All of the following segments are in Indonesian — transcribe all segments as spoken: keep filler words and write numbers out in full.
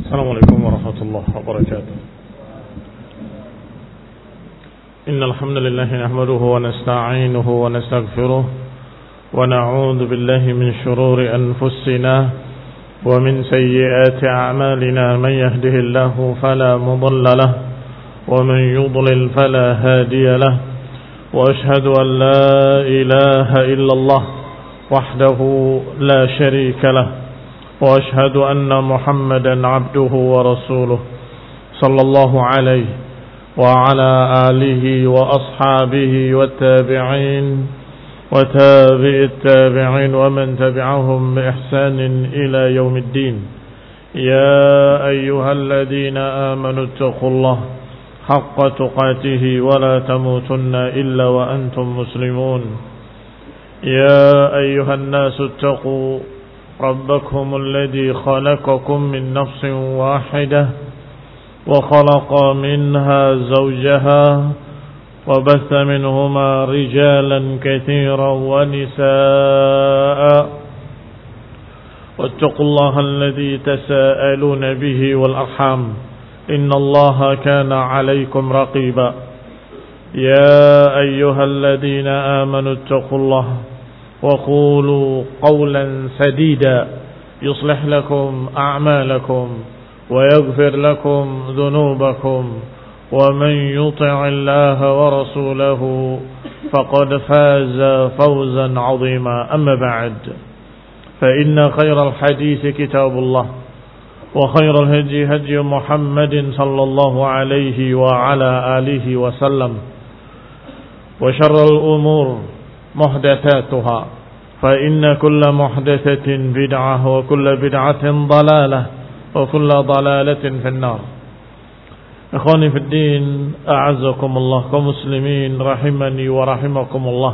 السلام عليكم ورحمة الله وبركاته. إن الحمد لله نحمده ونستعينه ونستغفره ونعوذ بالله من شرور أنفسنا ومن سيئات أعمالنا. من يهده الله فلا مضل له ومن يضلل فلا هادي له، وأشهد أن لا إله إلا الله وحده لا شريك له، وأشهد أن محمدا عبده ورسوله صلى الله عليه وعلى آله وأصحابه والتابعين وتابع التابعين ومن تبعهم بإحسان إلى يوم الدين. يا أيها الذين آمنوا اتقوا الله حق تقاته ولا تموتن إلا وأنتم مسلمون. يا أيها الناس اتقوا ربكم الذي خلقكم من نفس واحدة وخلق منها زوجها وبث منهما رجالا كثيرا ونساء، واتقوا الله الذي تساءلون به والأرحام إن الله كان عليكم رقيبا. يا أيها الذين آمنوا اتقوا الله وقولوا قولا سديدا يصلح لكم أعمالكم ويغفر لكم ذنوبكم، ومن يطع الله ورسوله فقد فاز فوزا عظيما. أما بعد، فإن خير الحديث كتاب الله، وخير الهدي هدي محمد صلى الله عليه وعلى آله وسلم، وشر الأمور محدثاتها، فإن كل محدثة بدعة وكل بدعة ضلالة وكل ضلالة في النار. Ikhwani fi din, a'azzakumullah, kaum muslimin rahimani wa rahimakumullah.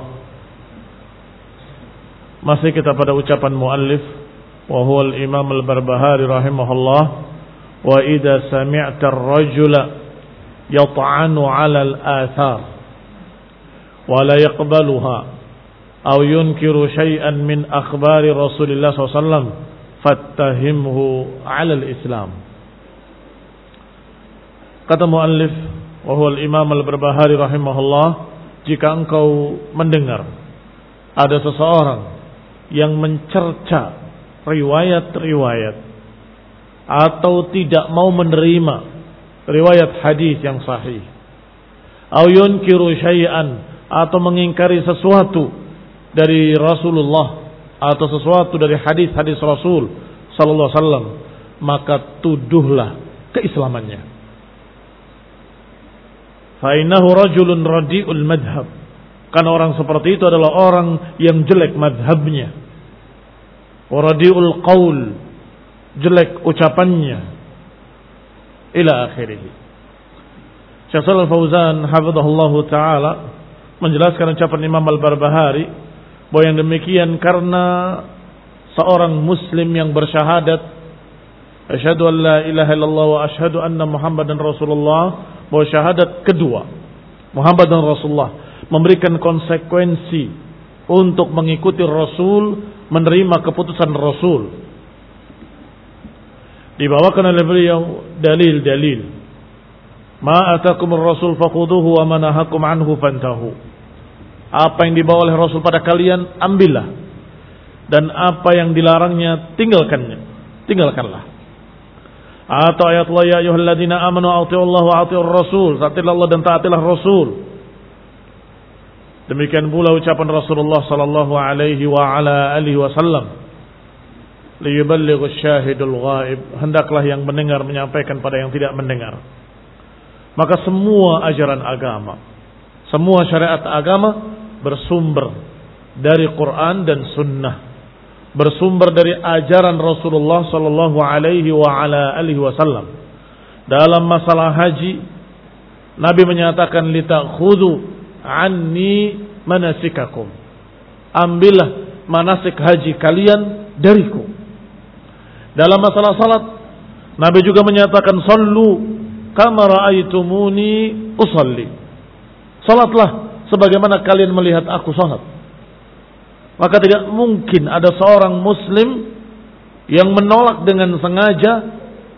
Masih kita pada ucapan muallif wa huwa al-Imam al-Barbahari rahimahullah, wa idza sami'ta ar-rajula yat'anu 'ala al-athar wa la yaqbaluha aw yunkiru shay'an min akhbari Rasulillah sallallahu alaihi wasallam fattahimhu 'ala al-Islam. Kata muallif wa huwa al-Imam al-Barbahari rahimahullah, jika engkau mendengar ada seseorang yang mencerca riwayat-riwayat atau tidak mau menerima riwayat hadis yang sahih, au yunkiru syai'an, atau mengingkari sesuatu dari Rasulullah atau sesuatu dari hadis-hadis Rasul sallallahu alaihi wasallam, maka tuduhlah keislamannya. Fa innahu rajulun radi'ul madhab, karena orang seperti itu adalah orang yang jelek madhabnya. Wa radi'ul qaul, jelek ucapannya, ila akhirih. Syekh Shalal Fauzan hafizahullahu taala menjelaskan ucapan Imam Al-Barbahari bahwa yang demikian karena seorang muslim yang bersyahadat asyhadu an la ilaha illallah wa asyhadu anna Muhammadan Rasulullah, bahwa syahadat kedua Muhammad dan Rasulullah memberikan konsekuensi untuk mengikuti Rasul, menerima keputusan Rasul. Dibawakan oleh beliau dalil-dalil. Ma atakumur Rasul fakhuduhu wa ma nahakum anhu fantahu. Apa yang dibawa oleh Rasul pada kalian, ambillah. Dan apa yang dilarangnya, tinggalkannya. Tinggalkanlah. Atau ayat Allah, ya ayyuhalladzina amanu atiullaha wa atiur rasul, taatilah Allah dan taatilah Rasul. Demikian pula ucapan Rasulullah sallallahu alaihi wa ala alihi wasallam, liyuballighus syahidul ghaib, hendaklah yang mendengar menyampaikan pada yang tidak mendengar. Maka semua ajaran agama, semua syariat agama bersumber dari Quran dan Sunnah, bersumber dari ajaran Rasulullah sallallahu alaihi wa ala alihi wasallam. Dalam masalah haji, Nabi menyatakan litakhudhu anni manasikakum, ambillah manasik haji kalian dariku. Dalam masalah salat, Nabi juga menyatakan sallu kama ra'aitumuni usalli, salatlah sebagaimana kalian melihat aku salat. Maka tidak mungkin ada seorang muslim yang menolak dengan sengaja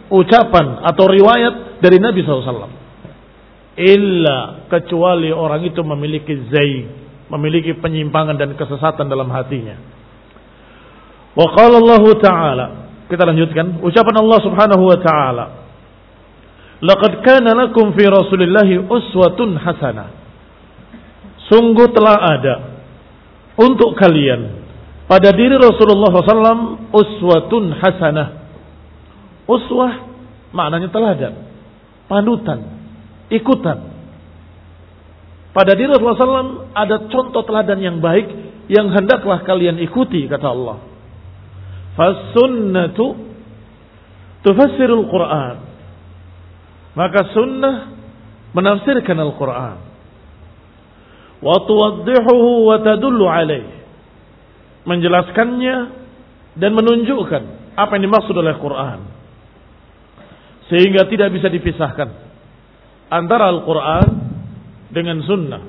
ucapan atau riwayat dari Nabi sallallahu alaihi wasallam. Illa, kecuali orang itu memiliki zaig, memiliki penyimpangan dan kesesatan dalam hatinya. Wa qala Allah Ta'ala, kita lanjutkan ucapan Allah Subhanahu wa taala, laqad kana lakum fi Rasulillahi uswatun hasanah. Sungguh telah ada untuk kalian pada diri Rasulullah sallallahu alaihi wasallam uswatun hasanah. Uswah maknanya teladan, panutan, ikutan. Pada diri Rasulullah sallallahu alaihi wasallam ada contoh teladan yang baik yang hendaklah kalian ikuti, kata Allah. Fas-sunnatu tufassirul Qur'an. Maka sunnah menafsirkan Al-Quran. Wa tuwaddihuhu wa tadullu alaih. Menjelaskannya dan menunjukkan apa yang dimaksud oleh Quran. Sehingga tidak bisa dipisahkan antara Al-Quran dengan sunnah.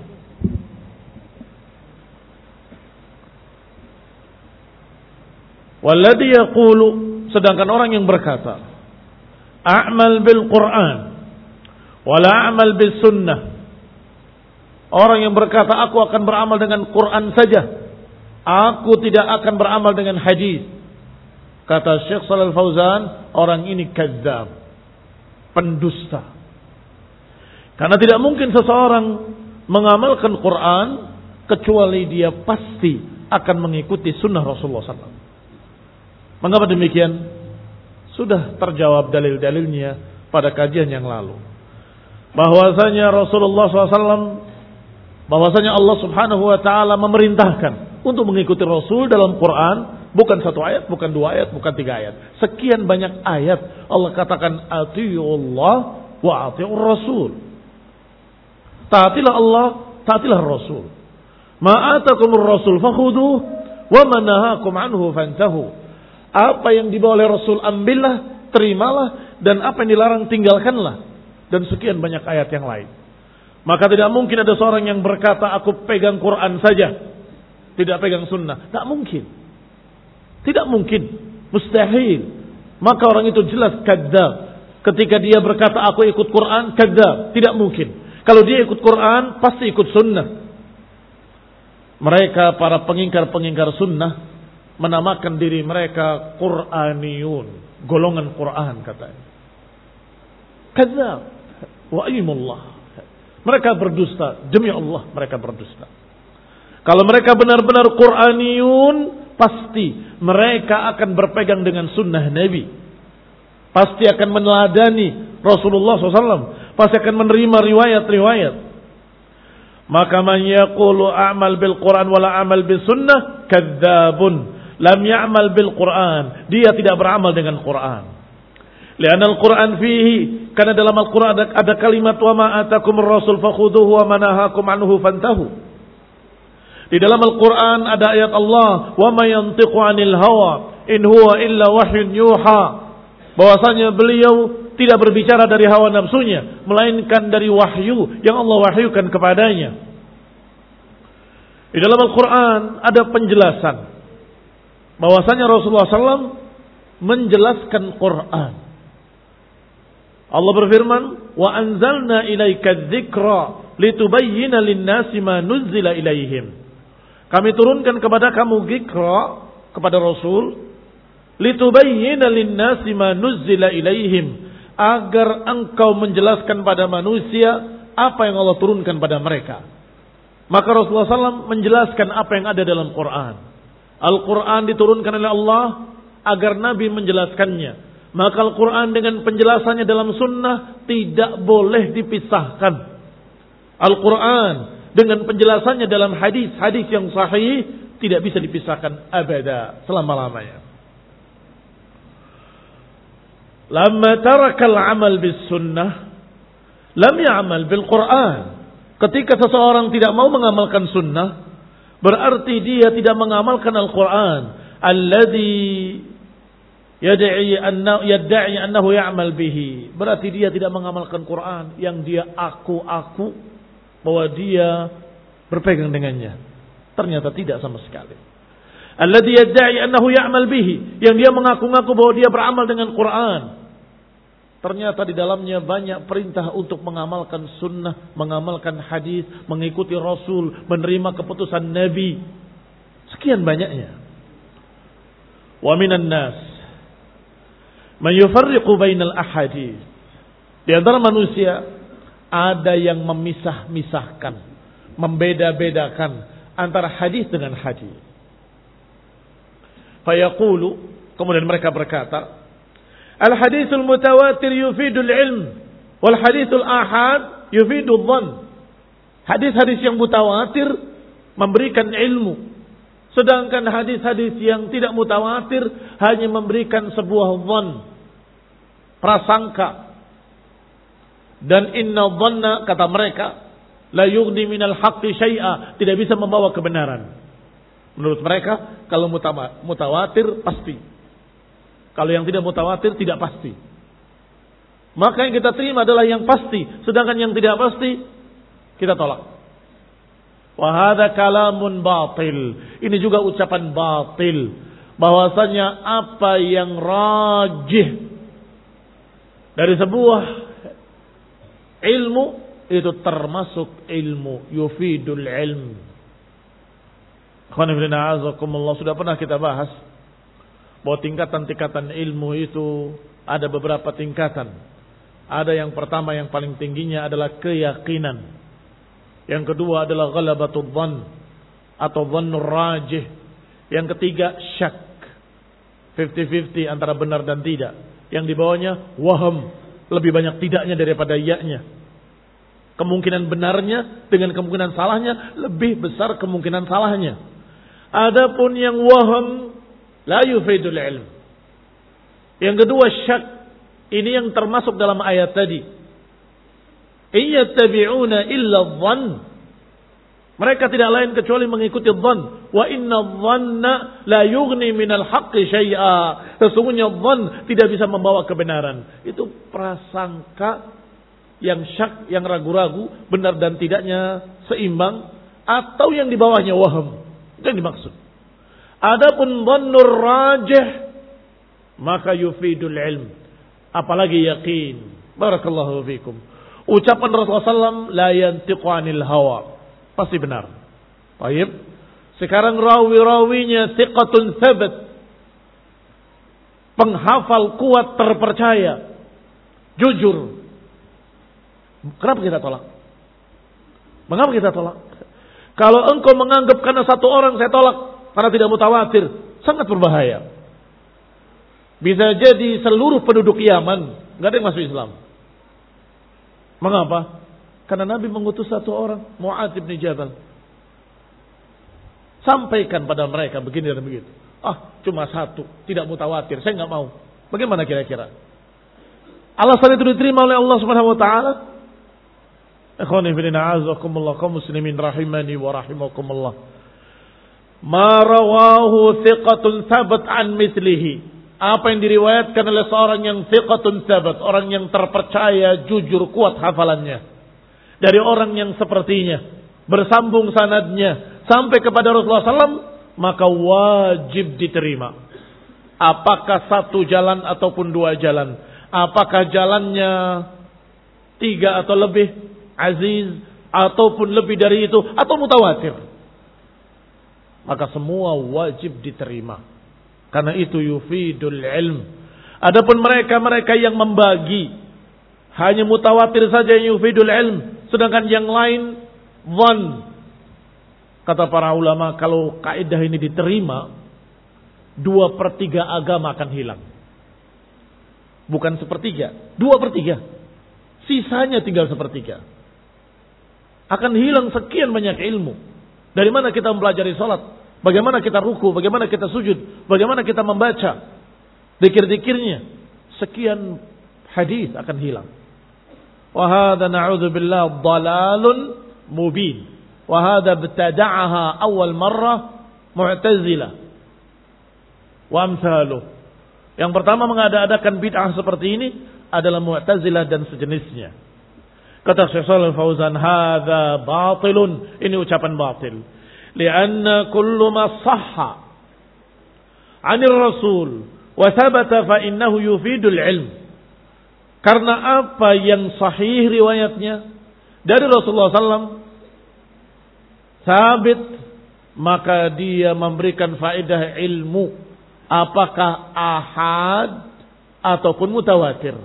Walladhi yaqulu, sedangkan orang yang berkata, a'mal bil Quran wala a'mal bis sunnah. Orang yang berkata aku akan beramal dengan Quran saja, aku tidak akan beramal dengan hadis. Kata Syekh Shalal Fauzan, orang ini kadzdzab, pendusta. Karena tidak mungkin seseorang mengamalkan Quran kecuali dia pasti akan mengikuti sunnah Rasulullah sallallahu alaihi wasallam. Mengapa demikian? Sudah terjawab dalil-dalilnya pada kajian yang lalu. Bahwasanya Rasulullah sallallahu alaihi wasallam, bahwasanya Allah Subhanahu wa taala memerintahkan untuk mengikuti Rasul dalam Quran, bukan satu ayat, bukan dua ayat, bukan tiga ayat. Sekian banyak ayat Allah katakan atiiullah wa atiiur rasul. Taatilah Allah, taatilah Rasul. Ma atakumur rasul fakhuduh wa ma nahakum anhu fantahu. Apa yang dibawa oleh Rasul ambillah, terimalah, dan apa yang dilarang tinggalkanlah. Dan sekian banyak ayat yang lain. Maka tidak mungkin ada seorang yang berkata aku pegang Quran saja, tidak pegang sunnah. Tak mungkin. Tidak mungkin. Mustahil. Maka orang itu jelas kadzdzab. Ketika dia berkata aku ikut Quran, kadzdzab. Tidak mungkin. Kalau dia ikut Quran, pasti ikut sunnah. Mereka para pengingkar-pengingkar sunnah menamakan diri mereka Quraniyun, golongan Quran katanya. Kadzdzab wa aimullah. Mereka berdusta, demi Allah mereka berdusta. Kalau mereka benar-benar Quraniyun, pasti mereka akan berpegang dengan sunnah Nabi. Pasti akan meneladani Rasulullah sallallahu alaihi wasallam. Pasti akan menerima riwayat-riwayat. Maka man yaqulu a'mal bil Quran wala a'mal bis sunnah kadzdzabun. Lam ya'mal bil Quran. Dia tidak beramal dengan Quran. Lianna al-Quran fihi, karena dalam Al-Quran ada, ada kalimat wa ma atakumur rasul fakhuduhu wa ma nahakum anhu fantahu. Di dalam Al-Quran ada ayat Allah, wa ma yantiqu 'anil hawa in huwa illa wahyun yuha. Bahwasanya beliau tidak berbicara dari hawa nafsunya, melainkan dari wahyu yang Allah wahyukan kepadanya. Di dalam Al-Quran ada penjelasan bahwasanya Rasulullah sallallahu alaihi wasallam menjelaskan Quran. Allah berfirman, "Wa anzalna ilaika dzikra litubayyana lin-nasi ma nuzzila ilaihim." Kami turunkan kepada kamu dzikra, kepada Rasul, litubayyana lin-nasi ma nuzzila ilaihim, agar engkau menjelaskan pada manusia apa yang Allah turunkan pada mereka. Maka Rasulullah sallallahu alaihi wasallam menjelaskan apa yang ada dalam Quran. Al-Quran diturunkan oleh Allah agar Nabi menjelaskannya. Maka Al-Quran dengan penjelasannya dalam sunnah tidak boleh dipisahkan. Al-Quran dengan penjelasannya dalam hadis-hadis yang sahih tidak bisa dipisahkan abada, selama-lamanya. Lamma tarakal amal bis sunnah lam ya'mal bil Quran. Ketika seseorang tidak mau mengamalkan sunnah, berarti dia tidak mengamalkan Al-Quran. Alladhi yad'i annahu yad'i annahu ya'mal bihi. Berarti dia tidak mengamalkan Quran yang dia aku-aku bahwa dia berpegang dengannya. Ternyata tidak sama sekali. Alladhi yad'i annahu ya'mal bihi, yang dia mengaku-ngaku bahwa dia beramal dengan Quran. ternyata di dalamnya banyak perintah untuk mengamalkan sunnah, mengamalkan hadis, mengikuti Rasul, menerima keputusan Nabi. Sekian banyaknya. Wa minan nas man yufarriqu bainal ahadits. Di antara manusia ada yang memisah-misahkan, membeda-bedakan antara hadis dengan hadis. Fayaqulu, kemudian mereka berkata, al-hadithul mutawatir yufidul ilm, wal hadithul ahad yufidul dhann. Hadis-hadis yang mutawatir memberikan ilmu, sedangkan hadis-hadis yang tidak mutawatir hanya memberikan sebuah dhann, prasangka. Dan inna dhanna, kata mereka, la yughni minal haqqi syai'a, tidak bisa membawa kebenaran. Menurut mereka, kalau mutawatir pasti. Kalau yang tidak mutawatir tidak pasti. Maka yang kita terima adalah yang pasti, sedangkan yang tidak pasti kita tolak. Wa hadza kalamun batil. Ini juga ucapan batil, bahwasanya apa yang rajih dari sebuah ilmu itu termasuk ilmu, yufidul ilm. Sudah pernah kita bahas bahwa tingkatan-tingkatan ilmu itu ada beberapa tingkatan. Ada yang pertama yang paling tingginya adalah keyakinan. Yang kedua adalah ghalabatul dhann atau dhannur rajih. Yang ketiga syak, fifty-fifty antara benar dan tidak. Yang di bawahnya waham, lebih banyak tidaknya daripada iya-nya. Kemungkinan benarnya dengan kemungkinan salahnya lebih besar kemungkinan salahnya. Adapun yang waham la yufidul ilm. Yang kedua syak. Ini yang termasuk dalam ayat tadi. Iyattabi'una illa dhann. Mereka tidak lain kecuali mengikuti dhann. Wa inna dhanna la yughni minal haqqi syai'a. Sesungguhnya dhann tidak bisa membawa kebenaran. Itu prasangka yang syak, yang ragu-ragu, benar dan tidaknya seimbang, atau yang di bawahnya waham. Itu yang dimaksud. Adapun dhannur rajih maka yufidul ilm, apalagi yakin. Barakallahu fikum. Ucapan Rasulullah sallallahu alaihi wasallam la yantiqu anil hawa, pasti benar. Baik. Sekarang rawi-rawinya thiqatun thabat, penghafal kuat terpercaya, jujur. Kenapa kita tolak? Mengapa kita tolak? Kalau engkau menganggap karena satu orang saya tolak karena tidak mutawatir, sangat berbahaya. Bisa jadi seluruh penduduk Yaman nggak ada yang masuk Islam. Mengapa? Karena Nabi mengutus satu orang, Mu'adz bin Jabal. Sampaikan pada mereka begini dan begitu. Ah, cuma satu, tidak mutawatir, saya nggak mau. Bagaimana kira-kira? Alasan itu diterima oleh Allah Subhanahu wa taala? Ikhwani fillah, a'azakumullah, kaum muslimin rahimani wa rahimakumullah. Ma rawahu thiqatun thabat an mithlihi. Apa yang diriwayatkan oleh seorang yang thiqatun thabat, orang yang terpercaya, jujur, kuat hafalannya, dari orang yang sepertinya, bersambung sanadnya sampai kepada Rasulullah sallallahu alaihi wasallam, maka wajib diterima. Apakah satu jalan ataupun dua jalan, apakah jalannya tiga atau lebih, aziz, ataupun lebih dari itu, atau mutawatir, maka semua wajib diterima. Karena itu yufidul ilm. Adapun mereka-mereka yang membagi hanya mutawatir saja yang yufidul ilm, sedangkan yang lain dhann. Kata para ulama, kalau kaidah ini diterima, dua per tiga agama akan hilang. Bukan sepertiga, dua per tiga. Sisanya tinggal sepertiga. Akan hilang sekian banyak ilmu. Dari mana kita mempelajari salat? Bagaimana kita ruku, bagaimana kita sujud, bagaimana kita membaca zikir-zikirnya. Sekian hadis akan hilang. Wa hadza na'udzubillah dhalalun mubin. Wa hadza ibtada'aha awal marrah Mu'tazilah wa amsaluh. Yang pertama mengada-adakan bid'ah seperti ini adalah Mu'tazilah dan sejenisnya. Kata Syekh Shalih Fauzan, hadza batilun. Ini ucapan batil. Lianna kullu ma sahha 'anil rasul wa thabata fa innahu yufidul ilm. Karena apa yang sahih riwayatnya dari Rasulullah sallallahu alaihi wasallam sabit, maka dia memberikan faedah ilmu apakah ahad ataupun mutawatir.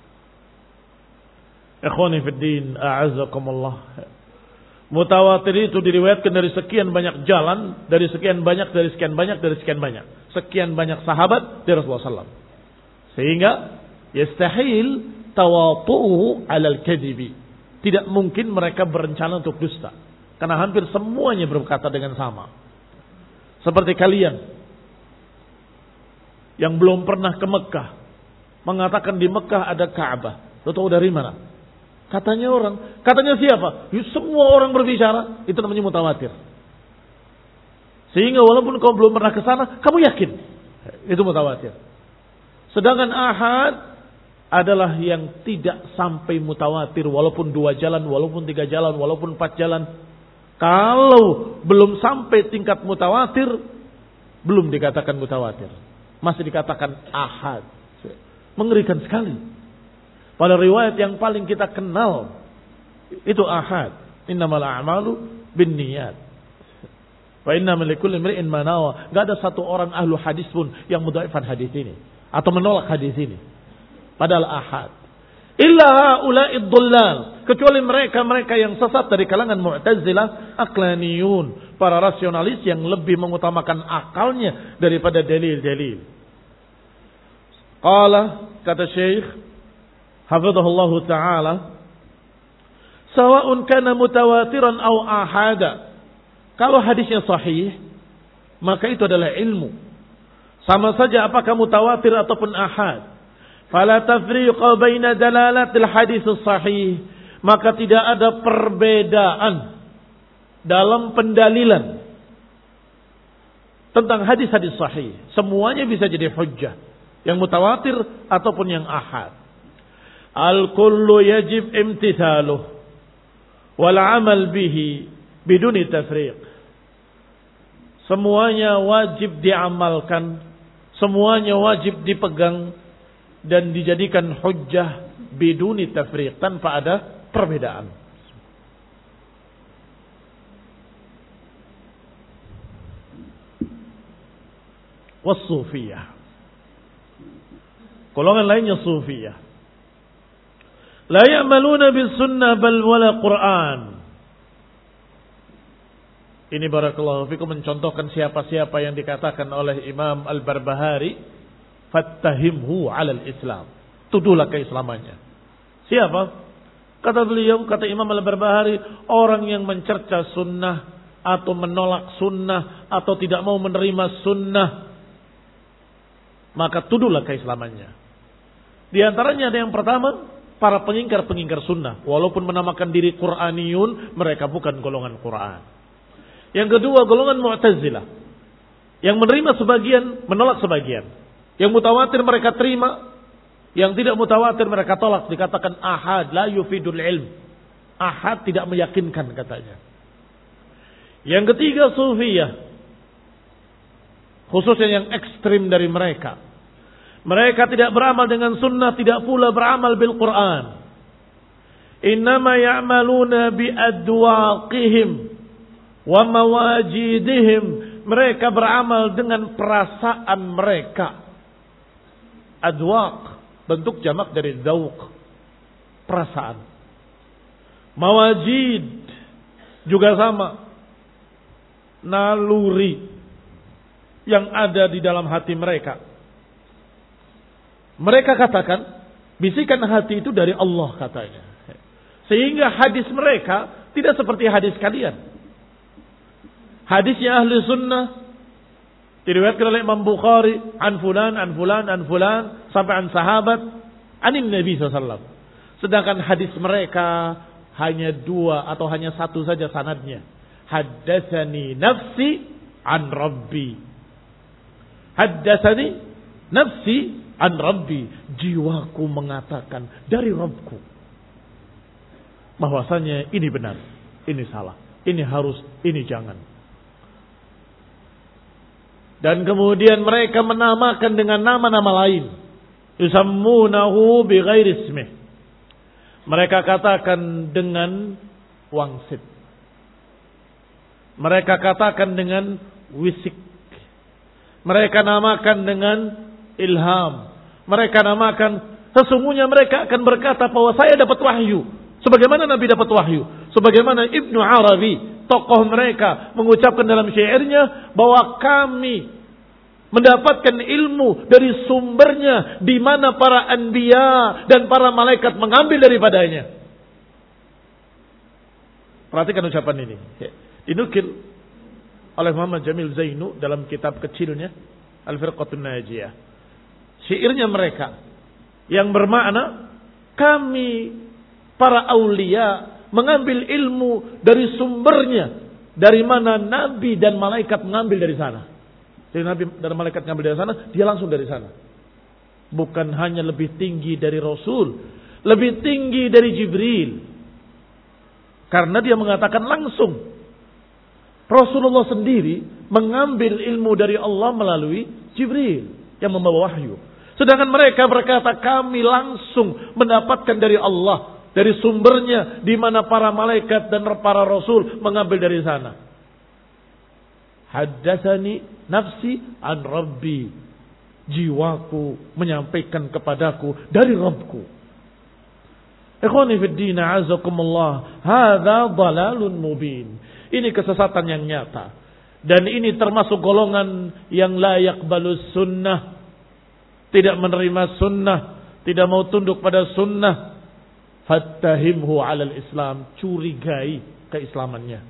Ikhwani fid din, a'azzakumullah. Mutawatir itu diriwayatkan dari sekian banyak jalan, dari sekian banyak, dari sekian banyak, dari sekian banyak. Sekian banyak sahabat dari Rasulullah sallallahu alaihi wasallam. Sehingga yastahil tawatu'uhu alal kadhibi. Tidak mungkin mereka berencana untuk dusta. Karena hampir semuanya berkata dengan sama. Seperti kalian yang belum pernah ke Mekah, mengatakan di Mekah ada Ka'bah. Lu tahu dari mana? Katanya orang. Katanya siapa? Ya, semua orang berbicara. Itu namanya mutawatir. Sehingga walaupun kau belum pernah ke sana, kamu yakin. Itu mutawatir. Sedangkan ahad adalah yang tidak sampai mutawatir. Walaupun dua jalan, walaupun tiga jalan, walaupun empat jalan. Kalau belum sampai tingkat mutawatir, belum dikatakan mutawatir. Masih dikatakan ahad. Mengerikan sekali. Pada riwayat yang paling kita kenal, itu ahad. Innamal a'malu binniyat. Wa innamal likulli imri'in ma nawa. Enggak ada satu orang ahlu hadis pun yang mudhaifan hadis ini atau menolak hadis ini. Padahal ahad. Illa haula'id dhullal, kecuali mereka-mereka yang sesat dari kalangan Mu'tazilah, aqlaniyun, para rasionalis yang lebih mengutamakan akalnya daripada dalil-dalil. Qala, kata Syekh hafizahullah taala, sawa'un kana mutawatiran aw ahada. Kalau hadisnya sahih, maka itu adalah ilmu. Sama saja apakah mutawatir ataupun ahad. Fala tafriqa baina dalalatil hadis sahih, maka tidak ada perbedaan dalam pendalilan tentang hadis-hadis sahih. Semuanya bisa jadi hujjah, yang mutawatir ataupun yang ahad. Al-kullu yajib imtithaluh wal amal bihi biduni tafriq. Semuanya wajib diamalkan, semuanya wajib dipegang dan dijadikan hujjah biduni tafriq, tanpa ada perbedaan. Was-sufiyah, golongan lainnya sufiyah, la ya'maluna bis sunnah bal wala Qur'an. Ini barakallahu fikum mencontohkan siapa-siapa yang dikatakan oleh Imam Al-Barbahari, fattahimhu alal Islam, tuduhlah keislamannya. Siapa? Kata beliau, kata Imam Al-Barbahari, orang yang mencerca sunnah atau menolak sunnah atau tidak mau menerima sunnah, maka tuduhlah keislamannya. Di antaranya ada yang pertama, para pengingkar-pengingkar sunnah, walaupun menamakan diri Qur'aniyun, mereka bukan golongan Qur'an. Yang kedua, golongan Mu'tazilah, yang menerima sebagian, menolak sebagian. Yang mutawatir mereka terima, yang tidak mutawatir mereka tolak. Dikatakan ahad la yufidul ilm. Ahad tidak meyakinkan katanya. Yang ketiga sufiyah, khususnya yang ekstrim dari mereka. Mereka tidak beramal dengan sunnah, tidak pula beramal bil Quran. Innama ya'maluna bi adwaqihim wa mawajidihim. Mereka beramal dengan perasaan mereka. Adwaq, bentuk jamak dari dzauq, perasaan. Mawajid juga sama, naluri yang ada di dalam hati mereka. Mereka katakan, bisikan hati itu dari Allah katanya. Sehingga hadis mereka tidak seperti hadis kalian. Hadisnya ahli sunnah diriwayatkan oleh Imam Bukhari, an fulan, an fulan, an fulan, sampai an sahabat, anin Nabi sallallahu alaihi wasallam. Sedangkan hadis mereka hanya dua atau hanya satu saja sanadnya. Haddatsani nafsi an Rabbi. Haddatsani nafsi an Rabbi. Jiwaku mengatakan dari Rabbku. Bahwasanya ini benar, ini salah, ini harus, ini jangan. Dan kemudian mereka menamakan dengan nama-nama lain. Yusammunahu bighairi ismih. Mereka katakan dengan wangsit. Mereka katakan dengan wisik. Mereka namakan dengan ilham. Mereka namakan, sesungguhnya mereka akan berkata bahwa saya dapat wahyu. Sebagaimana Nabi dapat wahyu. Sebagaimana Ibnu Arabi, tokoh mereka, mengucapkan dalam syairnya bahwa kami mendapatkan ilmu dari sumbernya di mana para anbiya dan para malaikat mengambil daripadanya. Perhatikan ucapan ini. Dinukil oleh Muhammad Jamil Zainu dalam kitab kecilnya Al-Firqatun Najiyah. Syairnya mereka yang bermakna kami para aulia mengambil ilmu dari sumbernya dari mana nabi dan malaikat mengambil dari sana. Jadi nabi dan malaikat mengambil dari sana, dia langsung dari sana. Bukan hanya lebih tinggi dari Rasul, lebih tinggi dari Jibril. Karena dia mengatakan langsung. Rasulullah sendiri mengambil ilmu dari Allah melalui Jibril yang membawa wahyu. Sedangkan mereka berkata kami langsung mendapatkan dari Allah, dari sumbernya di mana para malaikat dan para rasul mengambil dari sana. Haddatsani nafsi an rabbi. Jiwaku menyampaikan kepadaku dari Rabbku. Ikhwani fid din, a'azakumullah. Hadza dhalalun mubin. Ini kesesatan yang nyata. Dan ini termasuk golongan yang la yaqbalus sunnah. Tidak menerima sunnah. Tidak mau tunduk pada sunnah. Fattahimhu alal Islam. Curigai keislamannya.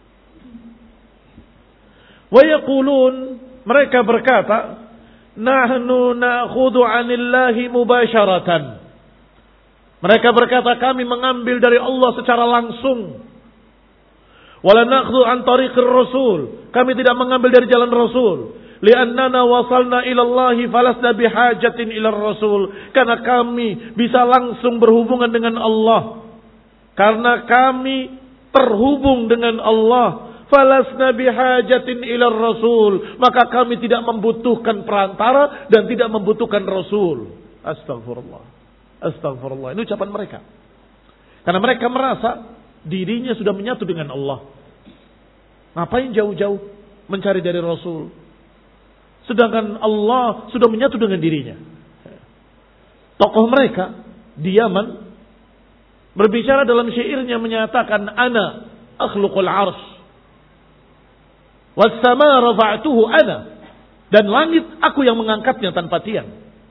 Wa yaqulun, mereka berkata, nahnu na'khudhu 'anillahi mubasharatan. Mereka berkata kami mengambil dari Allah secara langsung. Wala na'khudhu 'an tariqir rasul. Kami tidak mengambil dari jalan Rasul. Li'annana wasalna ila Allahi falasna bihajatin ila Rasul. Karena kami bisa langsung berhubungan dengan Allah. Karena kami terhubung dengan Allah. Falasna bihajatin ila Rasul. Maka kami tidak membutuhkan perantara dan tidak membutuhkan Rasul. Astagfirullah. Astagfirullah. Ini ucapan mereka. Karena mereka merasa dirinya sudah menyatu dengan Allah. Ngapain jauh-jauh mencari dari Rasul? Sedangkan Allah sudah menyatu dengan dirinya. Tokoh mereka di Yaman berbicara dalam syairnya menyatakan ana akhluqul arsy was-samaa rafa'tuhu ana, dan langit aku yang mengangkatnya tanpa tiang.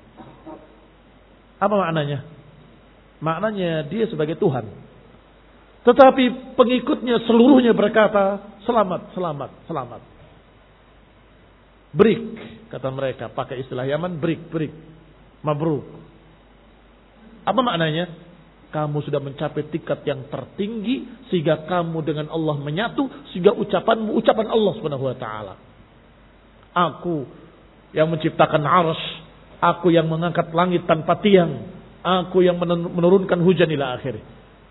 Apa maknanya? Maknanya dia sebagai Tuhan. Tetapi pengikutnya seluruhnya berkata selamat, selamat, selamat. Brik, kata mereka, pakai istilah Yaman, brik, brik, mabruk. Apa maknanya? Kamu sudah mencapai tingkat yang tertinggi sehingga kamu dengan Allah menyatu, sehingga ucapanmu ucapan Allah Subhanahu wa taala. Aku yang menciptakan arsy, aku yang mengangkat langit tanpa tiang, aku yang menurunkan hujan ila akhir.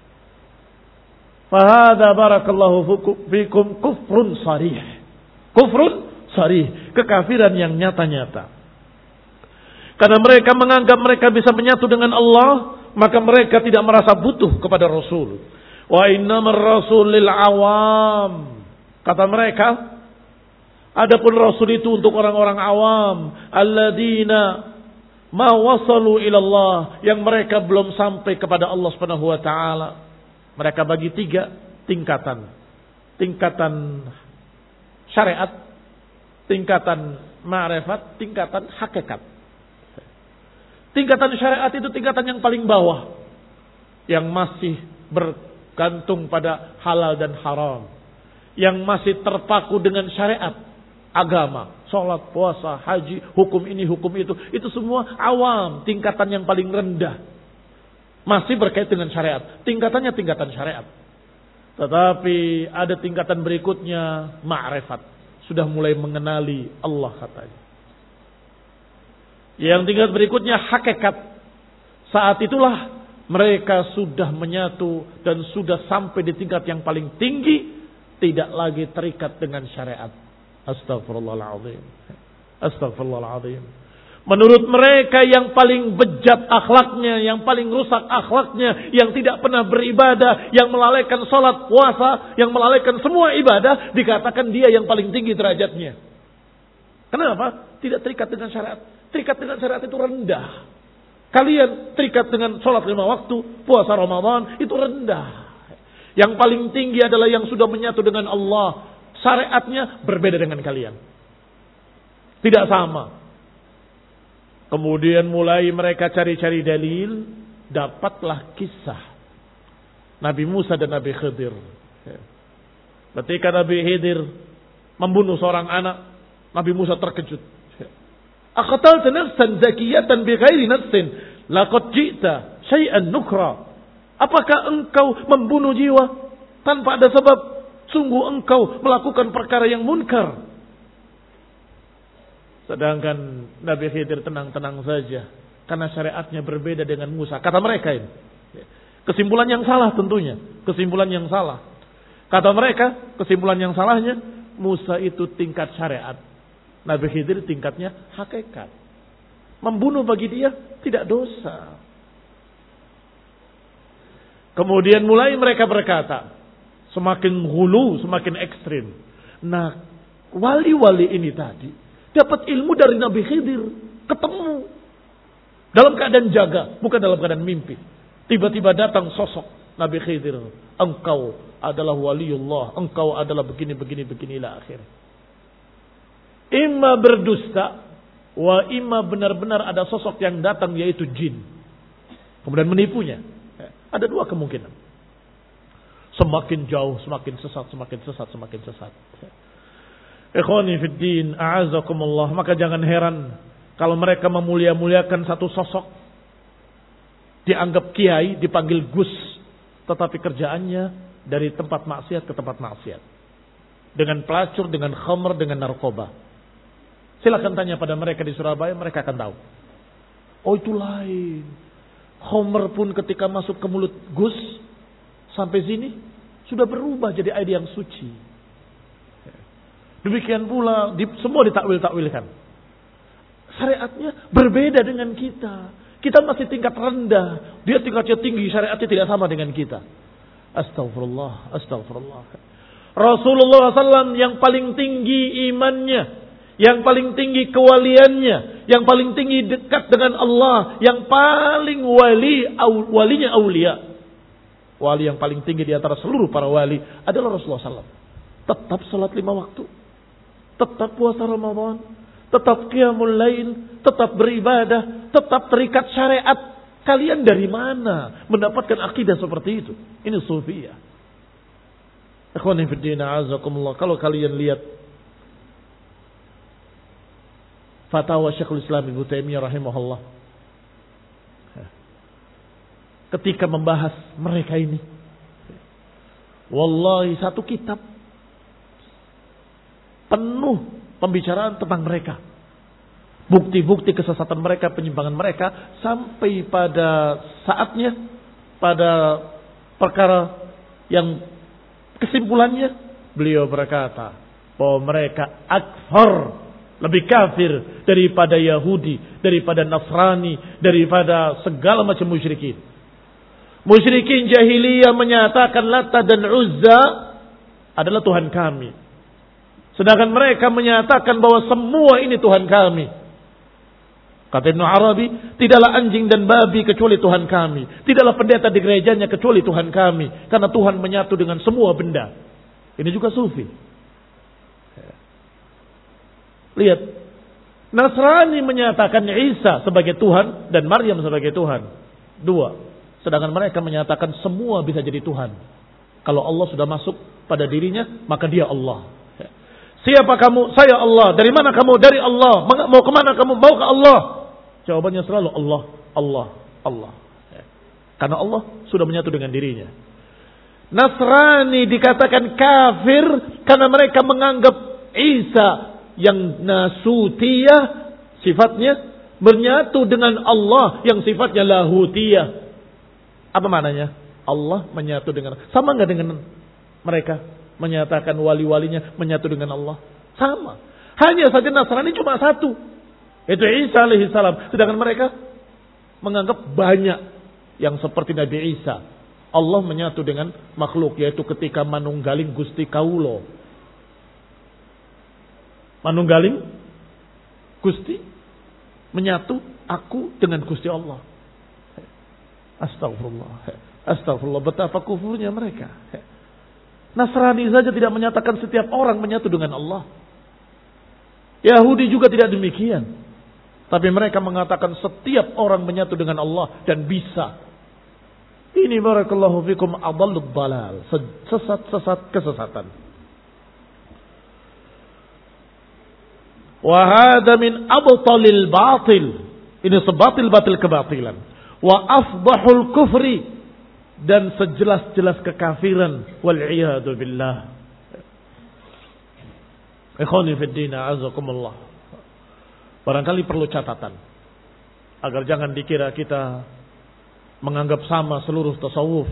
Fa hadza barakallahu fikum kufrun sharih. Kufrun sharih, kekafiran yang nyata-nyata. Karena mereka menganggap mereka bisa menyatu dengan Allah, maka mereka tidak merasa butuh kepada Rasul. Wa innamar rasul lil awam. Kata mereka, adapun Rasul itu untuk orang-orang awam, alladzina ma wasalu ila Allah, yang mereka belum sampai kepada Allah Subhanahu wa taala. Mereka bagi tiga tingkatan. Tingkatan syariat, tingkatan ma'rifat, tingkatan hakikat. Tingkatan syariat itu tingkatan yang paling bawah, yang masih bergantung pada halal dan haram, yang masih terpaku dengan syariat agama, sholat, puasa, haji, hukum ini, hukum itu. Itu semua awam, tingkatan yang paling rendah, masih berkait dengan syariat. Tingkatannya tingkatan syariat. Tetapi ada tingkatan berikutnya, ma'rifat, sudah mulai mengenali Allah katanya. Yang tingkat berikutnya hakikat. Saat itulah mereka sudah menyatu dan sudah sampai di tingkat yang paling tinggi, tidak lagi terikat dengan syariat. Astagfirullahaladzim. Astagfirullahaladzim. Menurut mereka yang paling bejat akhlaknya, yang paling rusak akhlaknya, yang tidak pernah beribadah, yang melalaikan sholat, puasa, yang melalaikan semua ibadah, dikatakan dia yang paling tinggi derajatnya. Kenapa? Tidak terikat dengan syariat. Terikat dengan syariat itu rendah. Kalian terikat dengan sholat lima waktu, puasa Ramadan, itu rendah. Yang paling tinggi adalah yang sudah menyatu dengan Allah. Syariatnya berbeda dengan kalian. Tidak sama. Kemudian mulai mereka cari-cari dalil. Dapatlah kisah Nabi Musa dan Nabi Khidir. Ketika Nabi Khidir membunuh seorang anak, Nabi Musa terkejut. Aqtalta nafsan zakiyatan bighairi nafsin laqad ji'ta syai'an nukra. Apakah engkau membunuh jiwa tanpa ada sebab? Sungguh engkau melakukan perkara yang munkar. Sedangkan Nabi Khidir tenang-tenang saja. Karena syariatnya berbeda dengan Musa. Kata mereka ini. Kesimpulan yang salah tentunya. Kesimpulan yang salah. Kata mereka, kesimpulan yang salahnya, Musa itu tingkat syariat. Nabi Khidir tingkatnya hakikat. Membunuh bagi dia tidak dosa. Kemudian mulai mereka berkata, semakin hulu, semakin ekstrim. Nah, wali-wali ini tadi dapat ilmu dari Nabi Khidir, ketemu dalam keadaan jaga, bukan dalam keadaan mimpi. Tiba-tiba datang sosok Nabi Khidir, engkau adalah waliullah, engkau adalah begini, begini, beginilah akhir. Imma berdusta, wa imma benar-benar ada sosok yang datang yaitu jin. Kemudian menipunya. Ada dua kemungkinan. Semakin jauh, semakin sesat, semakin sesat, semakin sesat. Ikhwani fid din, a'azakumullah. Maka jangan heran kalau mereka memulia-muliakan satu sosok, dianggap kiai, dipanggil Gus, tetapi kerjaannya dari tempat maksiat ke tempat maksiat. Dengan pelacur, dengan khamr, dengan narkoba. Silakan tanya pada mereka di Surabaya, mereka akan tahu. Oh, itu lain. Khamr pun ketika masuk ke mulut Gus sampai sini sudah berubah jadi air yang suci. Demikian pula di, semua ditakwil-takwilkan. Syariatnya berbeda dengan kita. Kita masih tingkat rendah, dia tingkatnya tinggi, syariatnya tidak sama dengan kita. Astagfirullah, astagfirullah. Rasulullah shallallahu alaihi wasallam yang paling tinggi imannya, yang paling tinggi kewaliannya, yang paling tinggi dekat dengan Allah, yang paling wali, walinya aulia. Wali yang paling tinggi di antara seluruh para wali adalah Rasulullah shallallahu alaihi wasallam. Tetap salat lima waktu, tetap puasa Ramadan, tetap qiyamul lail, tetap beribadah, tetap terikat syariat. Kalian dari mana mendapatkan akidah seperti itu? Ini sufiyah. Ikhwani fid din, a'azakumullah. Kalau kalian lihat fatwa Syekhul Islam Ibnu Taimiyah rahimahullah, ketika membahas mereka ini, wallahi satu kitab penuh pembicaraan tentang mereka, bukti-bukti kesesatan mereka, penyimpangan mereka, sampai pada saatnya, pada perkara yang kesimpulannya beliau berkata bahwa mereka akfar, lebih kafir daripada Yahudi, daripada Nasrani, daripada segala macam musyrikin. Musyrikin jahiliyah menyatakan Lata dan Uzza adalah Tuhan kami. Sedangkan mereka menyatakan bahwa semua ini Tuhan kami. Kata Ibnu Arabi, tidaklah anjing dan babi kecuali Tuhan kami. Tidaklah pendeta di gerejanya kecuali Tuhan kami. Karena Tuhan menyatu dengan semua benda. Ini juga sufi. Lihat, Nasrani menyatakan Isa sebagai Tuhan dan Maryam sebagai Tuhan. Dua. Sedangkan mereka menyatakan semua bisa jadi Tuhan. Kalau Allah sudah masuk pada dirinya, maka dia Allah. Siapa kamu? Saya Allah. Dari mana kamu? Dari Allah. Mau kemana kamu? Mau ke Allah. Jawabannya selalu Allah, Allah, Allah. Karena Allah sudah menyatu dengan dirinya. Nasrani dikatakan kafir karena mereka menganggap Isa yang nasutiyah sifatnya menyatu dengan Allah yang sifatnya lahutiyah. Apa maknanya? Allah menyatu dengan, sama enggak dengan mereka menyatakan wali-walinya menyatu dengan Allah? Sama. Hanya saja Nasrani cuma satu. Itu Isa alaihi salam. Sedangkan mereka menganggap banyak yang seperti Nabi Isa. Allah menyatu dengan makhluk, yaitu ketika manunggaling Gusti Kaulo. Manunggaling Gusti menyatu aku dengan Gusti Allah. Astagfirullah. Astagfirullah, betapa kufurnya mereka. Nasrani saja tidak menyatakan setiap orang menyatu dengan Allah. Yahudi juga tidak demikian. Tapi mereka mengatakan setiap orang menyatu dengan Allah dan bisa. Ini barakallahu fikum adallud dalal, sesat-sesat kesesatan. Wa hadha min abtalil batil. Ini sebatil-batil kebatilan. Wa afdahul kufri, dan sejelas-jelas kekafiran. Wal iyadu billah. Ikhwani fid din, a'azakumullah. Barangkali perlu catatan agar jangan dikira kita menganggap sama seluruh tasawuf.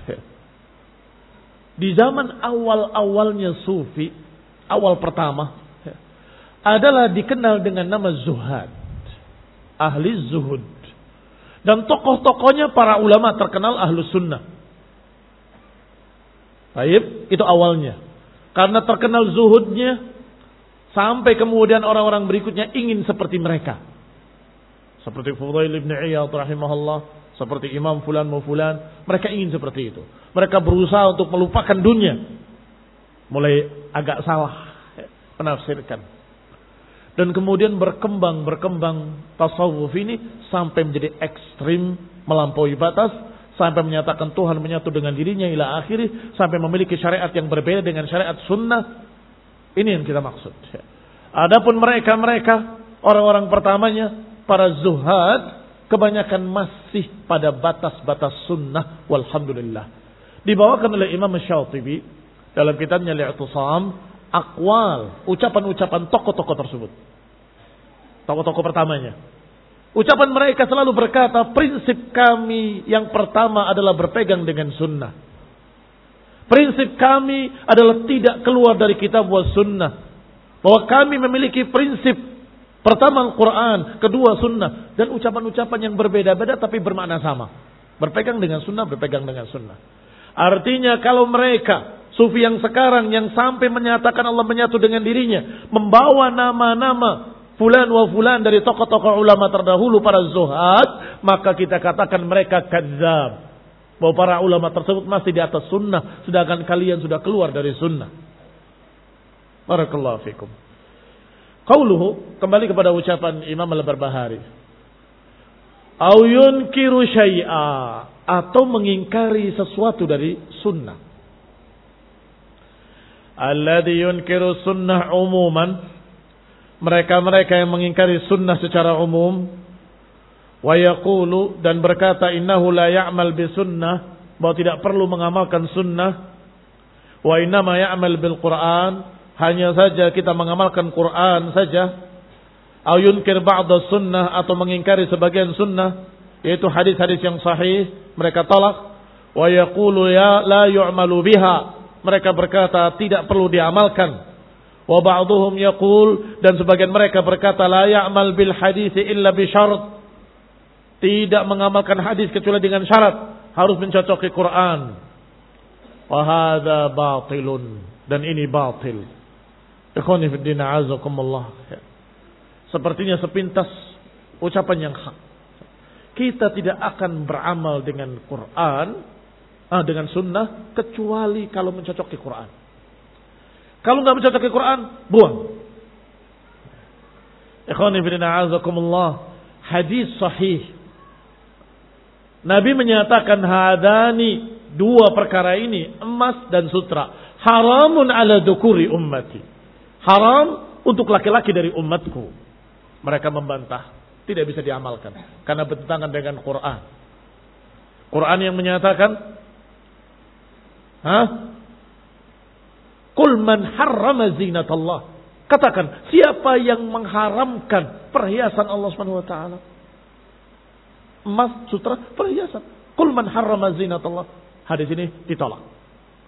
Di zaman awal-awalnya sufi, awal pertama adalah dikenal dengan nama zuhad, ahli zuhud, dan tokoh-tokohnya para ulama terkenal ahlu sunnah. Baik, itu awalnya. Karena terkenal zuhudnya, sampai kemudian orang-orang berikutnya ingin seperti mereka. Seperti Fudail ibn Iyad rahimahullah, seperti Imam Fulan Mufulan, mereka ingin seperti itu. Mereka berusaha untuk melupakan dunia. Mulai agak salah menafsirkan. Dan kemudian berkembang, berkembang tasawuf ini sampai menjadi ekstrim, melampaui batas, sampai menyatakan Tuhan menyatu dengan dirinya ila akhirih, sampai memiliki syariat yang berbeda dengan syariat sunnah. Ini yang kita maksud. Adapun mereka-mereka, orang-orang pertamanya, para zuhad, kebanyakan masih pada batas-batas sunnah. Walhamdulillah. Dibawakan oleh Imam Syatibi dalam kitabnya Li'tisam, aqwal, ucapan-ucapan tokoh-tokoh tersebut. Tokoh-tokoh pertamanya. Ucapan mereka selalu berkata, prinsip kami yang pertama adalah berpegang dengan sunnah. Prinsip kami adalah tidak keluar dari kitab wa sunnah. Bahwa kami memiliki prinsip pertama Al-Quran, kedua sunnah. Dan ucapan-ucapan yang berbeda-beda tapi bermakna sama. Berpegang dengan sunnah, berpegang dengan sunnah. Artinya kalau mereka, sufi yang sekarang yang sampai menyatakan Allah menyatu dengan dirinya, membawa nama-nama fulan wa fulan dari tokoh-tokoh ulama terdahulu para zuhad, maka kita katakan mereka kadzab. Bahwa para ulama tersebut masih di atas sunnah, sedangkan kalian sudah keluar dari sunnah. Barakallahu fikum. Qauluhu, kembali kepada ucapan Imam Al-Barbahari. Au yunkiru syai'a, atau mengingkari sesuatu dari sunnah. Alladhi yunkiru sunnah umuman, mereka-mereka yang mengingkari sunnah secara umum. Wa yaqulu, dan berkata innahu la ya'mal bi sunnah, bahwa tidak perlu mengamalkan sunnah. Wa innama ya'mal bil Qur'an, hanya saja kita mengamalkan Quran saja. Au yunkir ba'da sunnah, atau mengingkari sebagian sunnah, yaitu hadis-hadis yang sahih, mereka tolak. Wa yaqulu ya la yu'malu biha, mereka berkata tidak perlu diamalkan. Wa ba'duhum yaqul, dan sebagian mereka berkata la ya'mal bil hadis illa bi syart, tidak mengamalkan hadis kecuali dengan syarat harus mencocoki Quran. Wa hadza batilun, dan ini batil. Ikhwani fid din, a'azakumullah. Sepertinya sepintas ucapan yang hak. Kita tidak akan beramal dengan Quran, ah, dengan sunnah, kecuali kalau mencocoki Quran. Kalau nggak mencocoki Quran, buang. Ikhwani fid din, a'azakumullah. Hadis sahih. Nabi menyatakan hadani, dua perkara ini, emas dan sutra, haramun ala dukuri ummati, haram untuk laki-laki dari umatku. Mereka membantah, tidak bisa diamalkan karena bertentangan dengan Quran. Quran yang menyatakan, hah? Qul man harrama zinatallah, katakan siapa yang mengharamkan perhiasan Allah Subhanahu wa taala? Emas, sutra, perhiasan. Qul man harrama zinatallah. Hadis ini ditolak.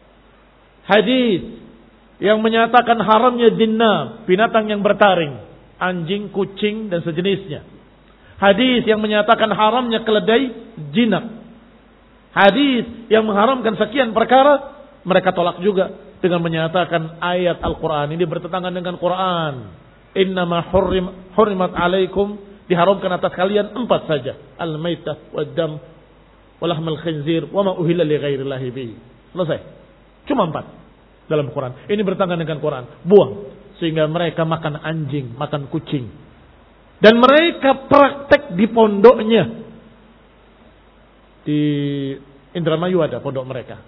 Hadis yang menyatakan haramnya dinam, binatang yang bertaring, anjing, kucing dan sejenisnya. Hadis yang menyatakan haramnya keledai, jinak. Hadis yang mengharamkan sekian perkara, mereka tolak juga dengan menyatakan ayat Al-Quran ini bertentangan dengan Quran. Innama hurrim, hurrimat alaikum, diharamkan atas kalian empat saja. Al-maitah, wad-dam, walahmal khinzir, wa ma uhilla li ghairillahi bihi. Selesai. Cuma empat dalam Quran. Ini bertentangan dengan Quran. Buang. Sehingga mereka makan anjing, makan kucing. Dan mereka praktek di pondoknya. Di Indramayu ada pondok mereka.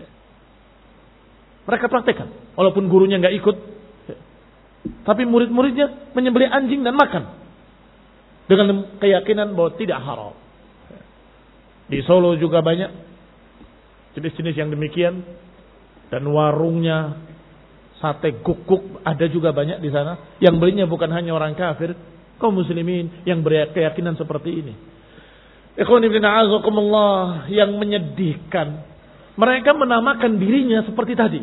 Mereka praktekkan. Walaupun gurunya nggak ikut. Tapi murid-muridnya menyembelih anjing dan makan. Dengan keyakinan bahwa tidak haram. Di Solo juga banyak jenis-jenis yang demikian. Dan warungnya sate guguk ada juga banyak di sana. Yang belinya bukan hanya orang kafir, kaum muslimin yang berkeyakinan seperti ini. Ikhwan ibn a'azakumullah, yang menyedihkan, mereka menamakan dirinya seperti tadi.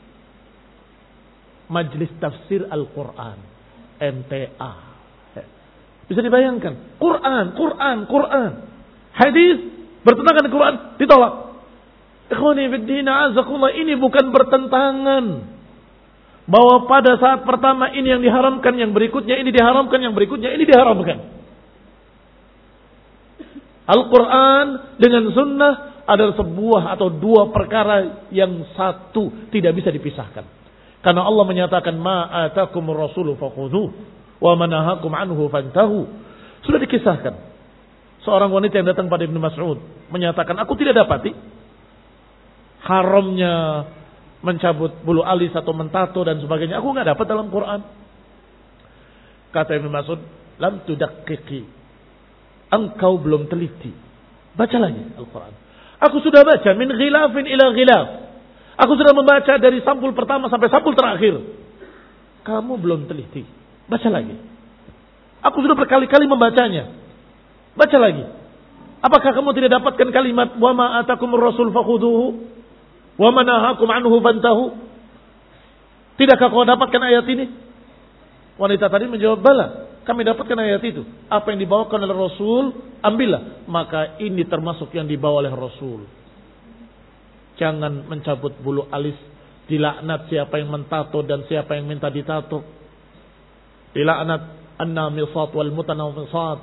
Majelis Tafsir Al-Quran, M T A. Bisa dibayangkan, Quran, Quran, Quran. Hadis bertentangan dengan Quran, ditolak. Ikhwan ibn a'azakumullah, ini bukan bertentangan. Bahwa pada saat pertama ini yang diharamkan, yang berikutnya ini diharamkan, yang berikutnya ini diharamkan. Al-Quran dengan sunnah adalah sebuah atau dua perkara yang satu, tidak bisa dipisahkan. Karena Allah menyatakan, ma atakumur rasulu fakhudhuh, wa manahakum anhu fantahu. Sudah dikisahkan. Seorang wanita yang datang pada Ibnu Mas'ud menyatakan, aku tidak dapati haramnya mencabut bulu alis atau mentato dan sebagainya. Aku nggak dapat dalam Quran. Kata Ibnu Mas'ud, lam tudakiki. Engkau belum teliti. Baca lagi Al-Quran. Aku sudah baca min ghilafin ila ghilaf. Aku sudah membaca dari sampul pertama sampai sampul terakhir. Kamu belum teliti. Baca lagi. Aku sudah berkali-kali membacanya. Baca lagi. Apakah kamu tidak dapatkan kalimat wa ma atakumur rasul fakhudhuhu wa manahakum anhu fantahu? Tidakkah kau dapatkan ayat ini? Wanita tadi menjawab, bala, kami dapatkan ayat itu. Apa yang dibawakan oleh Rasul, ambillah. Maka ini termasuk yang dibawa oleh Rasul. Jangan mencabut bulu alis. Dilaknat siapa yang mentato dan siapa yang minta ditato. Dilaknat an-namisat wal mutanamisat.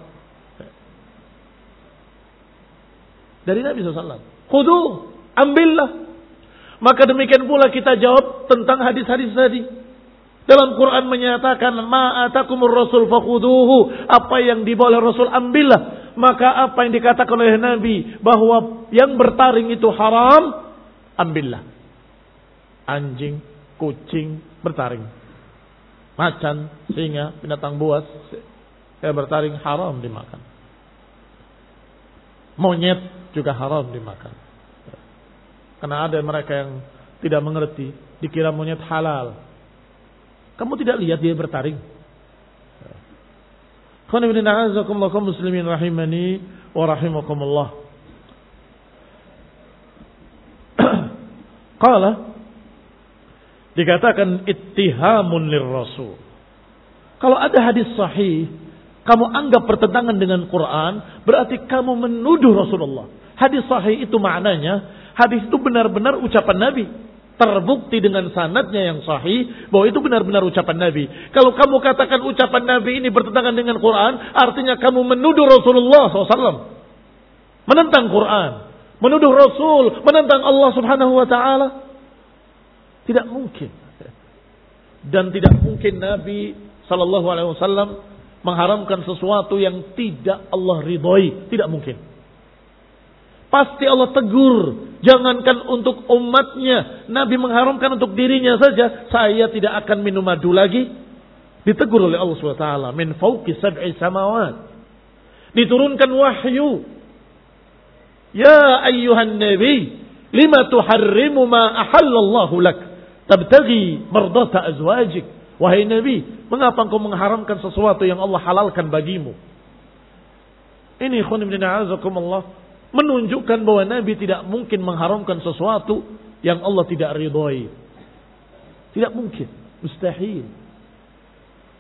Dari Nabi shallallahu alaihi wasallam. Khudu, ambillah. Maka demikian pula kita jawab tentang hadis-hadis tadi. Dalam Quran menyatakan, ma atakumur rasul fakhuduhu. Apa yang dibawa oleh Rasul, ambillah. Maka apa yang dikatakan oleh Nabi, bahwa yang bertaring itu haram, ambillah. Anjing, kucing, bertaring. Macan, singa, binatang buas, yang bertaring haram dimakan. Monyet juga haram dimakan. Karena ada mereka yang tidak mengerti, dikira monyet halal. Kamu tidak lihat dia bertaring. Khana bin a'azakumullah kaum muslimin rahimani wa rahimakumullah. Qala, dikatakan ittihamun lirrasul. Kalau ada hadis sahih, kamu anggap bertentangan dengan Quran, berarti kamu menuduh Rasulullah. Hadis sahih itu maknanya, hadis itu benar-benar ucapan Nabi. Terbukti dengan sanadnya yang sahih, bahwa itu benar-benar ucapan Nabi. Kalau kamu katakan ucapan Nabi ini bertentangan dengan Quran, artinya kamu menuduh Rasulullah shallallahu alaihi wasallam. Menentang Quran. Menuduh Rasul. Menentang Allah subhanahu wa ta'ala. Tidak mungkin. Dan tidak mungkin Nabi sallallahu alaihi wasallam mengharamkan sesuatu yang tidak Allah ridhoi. Tidak mungkin. Pasti Allah tegur. Jangankan untuk umatnya. Nabi mengharamkan untuk dirinya saja. Saya tidak akan minum madu lagi. Ditegur oleh Allah subhanahu wa taala. Min fawqi sab'i samawat. Diturunkan wahyu. Ya ayyuhan nabi. Lima tuharrimu ma ahallallahu lak. Tabtaghi mardata azwajik. Wahai Nabi. Mengapa engkau mengharamkan sesuatu yang Allah halalkan bagimu? Ini khun ibn a'azakumullah. Menunjukkan bahwa Nabi tidak mungkin mengharamkan sesuatu yang Allah tidak ridhoi. Tidak mungkin. Mustahil.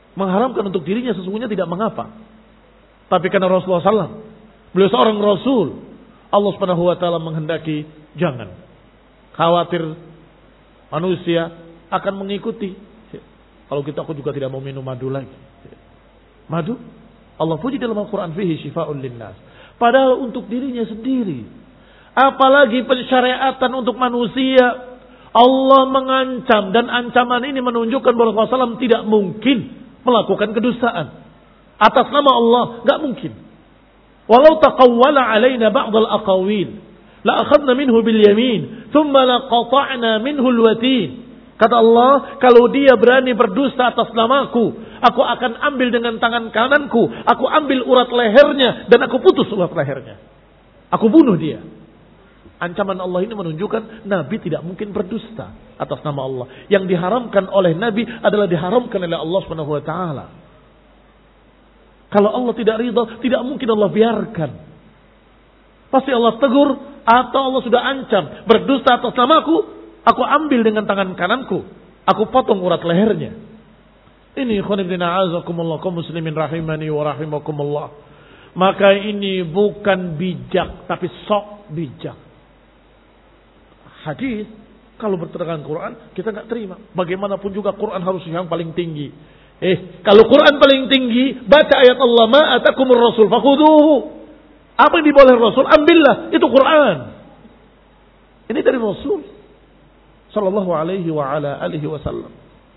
Mengharamkan untuk dirinya sesungguhnya tidak mengapa. Tapi karena Rasulullah sallallahu alaihi wasallam, beliau seorang Rasul, Allah Subhanahu wa taala menghendaki jangan. Khawatir manusia akan mengikuti. Kalau kita aku juga tidak mau minum madu lagi. Madu Allah puji dalam Al-Quran, fihi syifa'un linnas. Padahal untuk dirinya sendiri. Apalagi pensyariatan untuk manusia. Allah mengancam, dan ancaman ini menunjukkan bahwa Rasulullah sallallahu alaihi wasallam tidak mungkin melakukan kedustaan atas nama Allah, enggak mungkin. Walau taqawwala alaina ba'd al-aqawil la akhadna minhu bil yamin thumma laqata'na minhu al-watin. Kata Allah, kalau dia berani berdusta atas namaku, aku akan ambil dengan tangan kananku, aku ambil urat lehernya dan aku putus urat lehernya. Aku bunuh dia. Ancaman Allah ini menunjukkan Nabi tidak mungkin berdusta atas nama Allah. Yang diharamkan oleh Nabi adalah diharamkan oleh Allah Subhanahu wa taala. Kalau Allah tidak ridha, tidak mungkin Allah biarkan. Pasti Allah tegur atau Allah sudah ancam, berdusta atas namaku, aku ambil dengan tangan kananku, aku potong urat lehernya. Ini ikhwan ibn a'azakumullah kaum muslimin rahimani wa rahimakumullah. Maka ini bukan bijak tapi sok bijak. Hadis kalau bertentangan Quran kita nggak terima. Bagaimanapun juga Quran harus yang paling tinggi. Eh, kalau Quran paling tinggi, baca ayat Allah, ma atakumur rasul fakhuduhu. Apa yang diboleh Rasul, ambillah, itu Quran. Ini dari Rasul sallallahu alaihi wa ala alihi wasallam.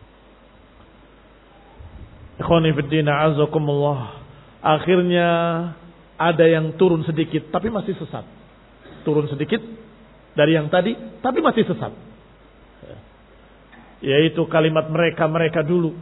Ikhwani fid din, a'azakumullah. Akhirnya ada yang turun sedikit tapi masih sesat. Turun sedikit dari yang tadi tapi masih sesat. Yaitu kalimat mereka-mereka dulu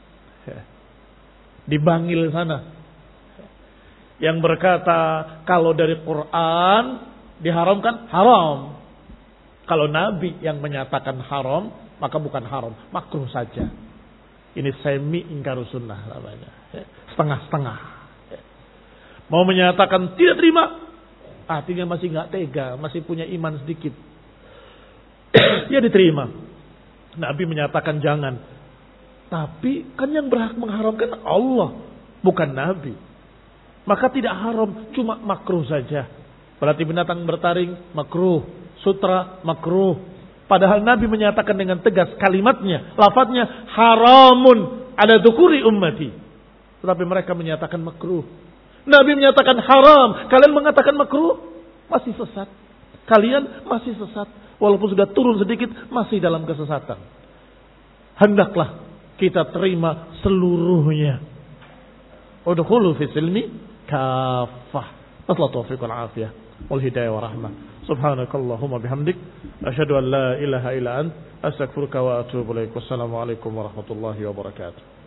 di Bangil sana, yang berkata kalau dari Quran diharamkan haram. Kalau Nabi yang menyatakan haram, maka bukan haram, makruh saja. Ini semi ingkar sunnah namanya, setengah-setengah. Mau menyatakan tidak terima, artinya masih nggak tega, masih punya iman sedikit. Ya diterima. Nabi menyatakan jangan. Tapi kan yang berhak mengharamkan Allah, bukan Nabi. Maka tidak haram, cuma makruh saja. Berarti binatang bertaring makruh, sutra makruh. Padahal Nabi menyatakan dengan tegas kalimatnya, lafadznya haramun ala dzukuri ummati. Tetapi mereka menyatakan makruh. Nabi menyatakan haram, kalian mengatakan makruh, masih sesat. Kalian masih sesat, walaupun sudah turun sedikit masih dalam kesesatan. Hendaklah kita terima seluruhnya. Udkhulu fi silmi kafah. Nasallahu taufiq wal afiyah wal hidayah wa rahmah. Subhanakallahumma bihamdik asyhadu an la ilaha illa ant astaghfiruka wa atubu ilaik. Wassalamu alaikum warahmatullahi wabarakatuh.